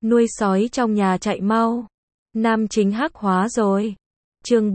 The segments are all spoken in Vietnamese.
nuôi sói trong nhà chạy mau. Nam chính hắc hóa rồi. Chương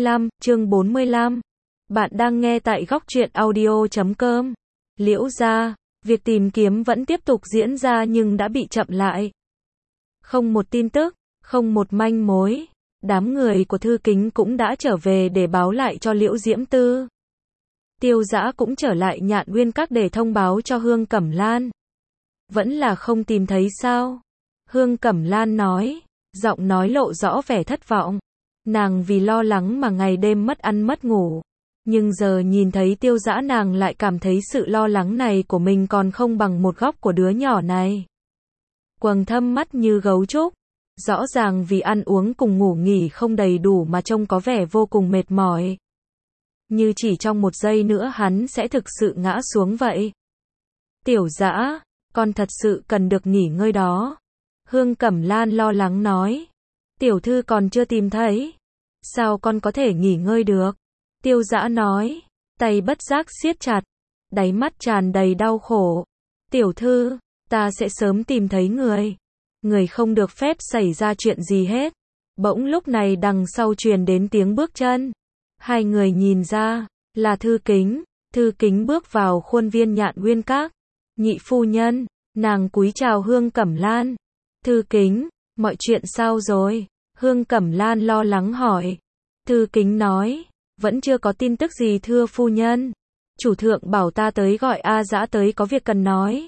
45. Bạn đang nghe tại góc truyện audio.com. Liễu gia, việc tìm kiếm vẫn tiếp tục diễn ra nhưng đã bị chậm lại. Không một tin tức, không một manh mối. Đám người của Thư Kính cũng đã trở về để báo lại cho Liễu Diễm Tư. Tiêu Dã cũng trở lại Nhạn Uyên Các để thông báo cho Hương Cẩm Lan. Vẫn là không tìm thấy sao? Hương Cẩm Lan nói, giọng nói lộ rõ vẻ thất vọng. Nàng vì lo lắng mà ngày đêm mất ăn mất ngủ. Nhưng giờ nhìn thấy Tiêu Dã nàng lại cảm thấy sự lo lắng này của mình còn không bằng một góc của đứa nhỏ này. Quầng thâm mắt như gấu trúc. Rõ ràng vì ăn uống cùng ngủ nghỉ không đầy đủ mà trông có vẻ vô cùng mệt mỏi. Như chỉ trong một giây nữa hắn sẽ thực sự ngã xuống vậy. Tiểu Dã, con thật sự cần được nghỉ ngơi đó. Hương Cẩm Lan lo lắng nói. Tiểu thư còn chưa tìm thấy. Sao con có thể nghỉ ngơi được? Tiêu Dã nói, tay bất giác siết chặt, đáy mắt tràn đầy đau khổ. Tiểu thư, ta sẽ sớm tìm thấy người. Người không được phép xảy ra chuyện gì hết. Bỗng lúc này đằng sau truyền đến tiếng bước chân. Hai người nhìn ra, là Thư Kính. Thư Kính bước vào khuôn viên Nhạn Uyên Các. Nhị phu nhân, nàng cúi chào Hương Cẩm Lan. Thư Kính, mọi chuyện sao rồi? Hương Cẩm Lan lo lắng hỏi. Thư Kính nói, vẫn chưa có tin tức gì thưa phu nhân. Chủ thượng bảo ta tới gọi A Dã tới có việc cần nói.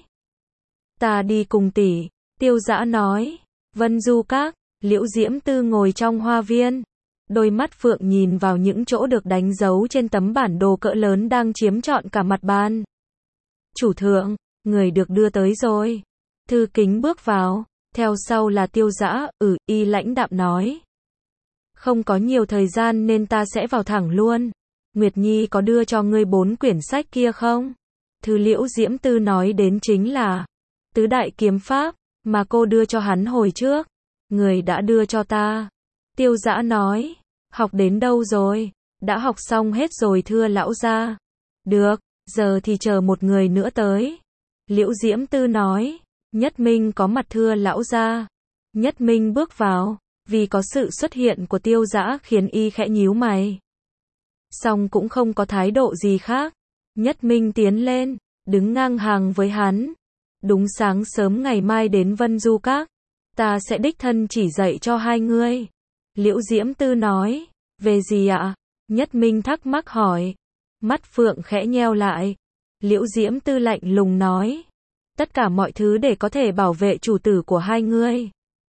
Ta đi cùng tỷ. Tiêu Dã nói. Vân Du Các, Liễu Diễm Tư ngồi trong hoa viên. Đôi mắt phượng nhìn vào những chỗ được đánh dấu trên tấm bản đồ cỡ lớn đang chiếm trọn cả mặt bàn. Chủ thượng, người được đưa tới rồi. Thư Kính bước vào, theo sau là Tiêu Dã, y lãnh đạm nói. Không có nhiều thời gian nên ta sẽ vào thẳng luôn. Nguyệt Nhi có đưa cho ngươi 4 quyển sách kia không? Thứ Liễu Diễm Tư nói đến chính là Tứ Đại Kiếm Pháp, mà cô đưa cho hắn hồi trước. Người đã đưa cho ta. Tiêu Dã nói, học đến đâu rồi? Đã học xong hết rồi thưa lão gia. Được, giờ thì chờ một người nữa tới. Liễu Diễm Tư nói, Nhất Minh có mặt thưa lão gia. Nhất Minh bước vào, vì có sự xuất hiện của Tiêu Dã khiến y khẽ nhíu mày. Song cũng không có thái độ gì khác. Nhất Minh tiến lên, đứng ngang hàng với hắn. Đúng sáng sớm ngày mai đến Vân Du Các, ta sẽ đích thân chỉ dạy cho hai ngươi. Liễu Diễm Tư nói, về gì ạ? Nhất Minh thắc mắc hỏi. Mắt phượng khẽ nheo lại. Liễu Diễm Tư lạnh lùng nói, tất cả mọi thứ để có thể bảo vệ chủ tử của hai ngươi.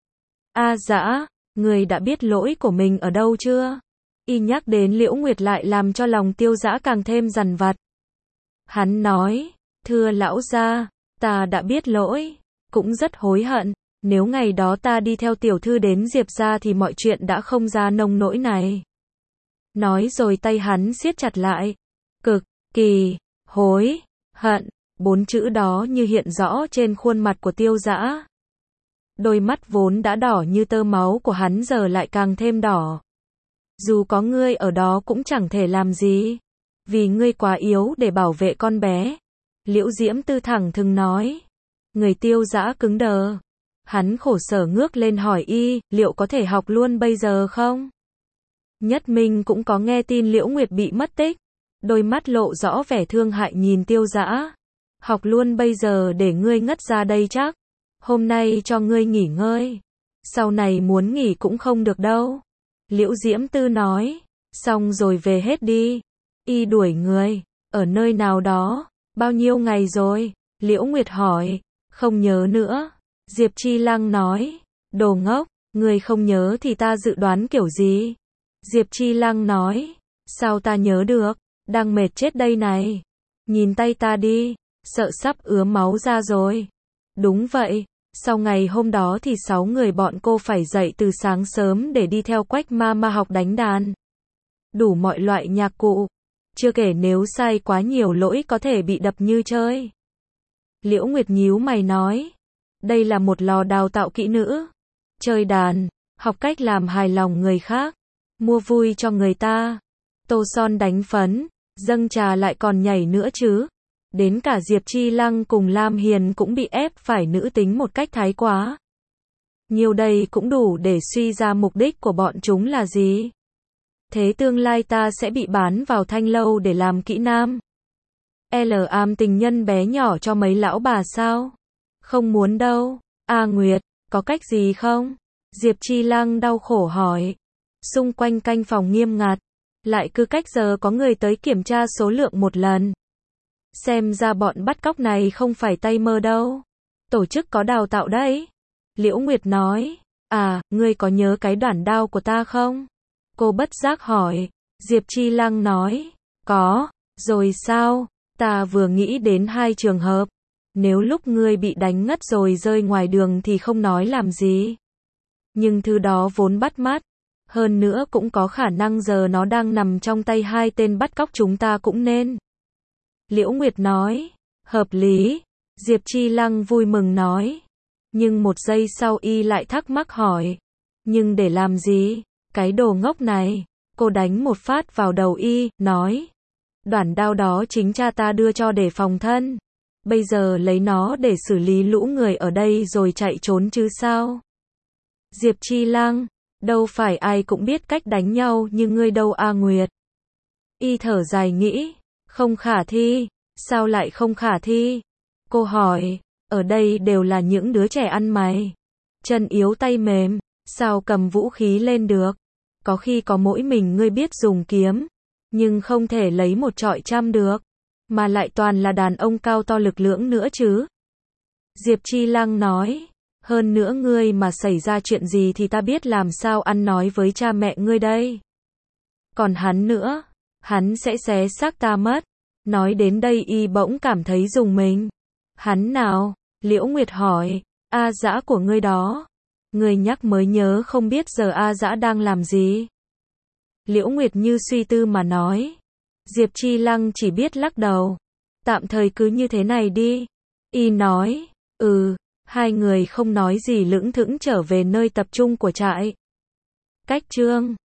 A Dã, ngươi đã biết lỗi của mình ở đâu chưa? Y nhắc đến Liễu Nguyệt lại làm cho lòng Tiêu Dã càng thêm dằn vặt. Hắn nói, thưa lão gia, ta đã biết lỗi, cũng rất hối hận. Nếu ngày đó ta đi theo tiểu thư đến Diệp gia thì mọi chuyện đã không ra nông nỗi này. Nói rồi tay hắn siết chặt lại. Cực kỳ hối hận, 4 chữ đó như hiện rõ trên khuôn mặt của Tiêu Dã. Đôi mắt vốn đã đỏ như tơ máu của hắn giờ lại càng thêm đỏ. Dù có ngươi ở đó cũng chẳng thể làm gì. Vì ngươi quá yếu để bảo vệ con bé. Liễu Diễm Tư thẳng thừng nói. Người Tiêu Dã cứng đờ. Hắn khổ sở ngước lên hỏi y, liệu có thể học luôn bây giờ không? Nhất Minh cũng có nghe tin Liễu Nguyệt bị mất tích. Đôi mắt lộ rõ vẻ thương hại nhìn Tiêu Dã. Học luôn bây giờ để ngươi ngất ra đây chắc. Hôm nay cho ngươi nghỉ ngơi. Sau này muốn nghỉ cũng không được đâu. Liễu Diễm Tư nói. Xong rồi về hết đi. Y đuổi người. Ở nơi nào đó. Bao nhiêu ngày rồi? Liễu Nguyệt hỏi. Không nhớ nữa. Diệp Chi Lăng nói. Đồ ngốc. Người không nhớ thì ta dự đoán kiểu gì? Diệp Chi Lăng nói. Sao ta nhớ được? Đang mệt chết đây này. Nhìn tay ta đi. Sợ sắp ứa máu ra rồi. Đúng vậy. Sau ngày hôm đó thì 6 người bọn cô phải dậy từ sáng sớm để đi theo Quách ma học đánh đàn. Đủ mọi loại nhạc cụ. Chưa kể nếu sai quá nhiều lỗi có thể bị đập như chơi. Liễu Nguyệt nhíu mày nói. Đây là một lò đào tạo kỹ nữ. Chơi đàn, học cách làm hài lòng người khác. Mua vui cho người ta. Tô son đánh phấn, dâng trà lại còn nhảy nữa chứ. Đến cả Diệp Chi Lăng cùng Lam Hiền cũng bị ép phải nữ tính một cách thái quá. Nhiều đây cũng đủ để suy ra mục đích của bọn chúng là gì. Thế tương lai ta sẽ bị bán vào thanh lâu để làm kỹ nam. Am tình nhân bé nhỏ cho mấy lão bà sao? Không muốn đâu. A Nguyệt, có cách gì không? Diệp Chi Lăng đau khổ hỏi. Xung quanh canh phòng nghiêm ngặt, lại cứ cách giờ có người tới kiểm tra số lượng một lần. Xem ra bọn bắt cóc này không phải tay mơ đâu. Tổ chức có đào tạo đấy. Liễu Nguyệt nói. À, ngươi có nhớ cái đoạn đao của ta không? Cô bất giác hỏi. Diệp Chi Lăng nói. Có. Rồi sao? Ta vừa nghĩ đến hai trường hợp. Nếu lúc ngươi bị đánh ngất rồi rơi ngoài đường thì không nói làm gì. Nhưng thứ đó vốn bắt mắt. Hơn nữa cũng có khả năng giờ nó đang nằm trong tay hai tên bắt cóc chúng ta cũng nên. Liễu Nguyệt nói. Hợp lý. Diệp Chi Lăng vui mừng nói. Nhưng một giây sau y lại thắc mắc hỏi. Nhưng để làm gì? Cái đồ ngốc này. Cô đánh một phát vào đầu y, nói. Đoạn đao đó chính cha ta đưa cho để phòng thân. Bây giờ lấy nó để xử lý lũ người ở đây rồi chạy trốn chứ sao? Diệp Chi Lăng. Đâu phải ai cũng biết cách đánh nhau như ngươi đâu A Nguyệt. Y thở dài nghĩ. Không khả thi. Sao lại không khả thi? Cô hỏi. Ở đây đều là những đứa trẻ ăn mày. Chân yếu tay mềm. Sao cầm vũ khí lên được? Có khi có mỗi mình ngươi biết dùng kiếm. Nhưng không thể lấy một trọi trăm được. Mà lại toàn là đàn ông cao to lực lưỡng nữa chứ. Diệp Chi Lăng nói. Hơn nữa ngươi mà xảy ra chuyện gì thì ta biết làm sao ăn nói với cha mẹ ngươi đây. Còn hắn nữa. Hắn sẽ xé xác ta mất. Nói đến đây y bỗng cảm thấy rùng mình. Hắn nào? Liễu Nguyệt hỏi. A Dã của ngươi đó. Ngươi nhắc mới nhớ không biết giờ A Dã đang làm gì. Liễu Nguyệt như suy tư mà nói. Diệp Chi Lăng chỉ biết lắc đầu. Tạm thời cứ như thế này đi. Y nói. Hai người không nói gì lững thững trở về nơi tập trung của trại. Cách chương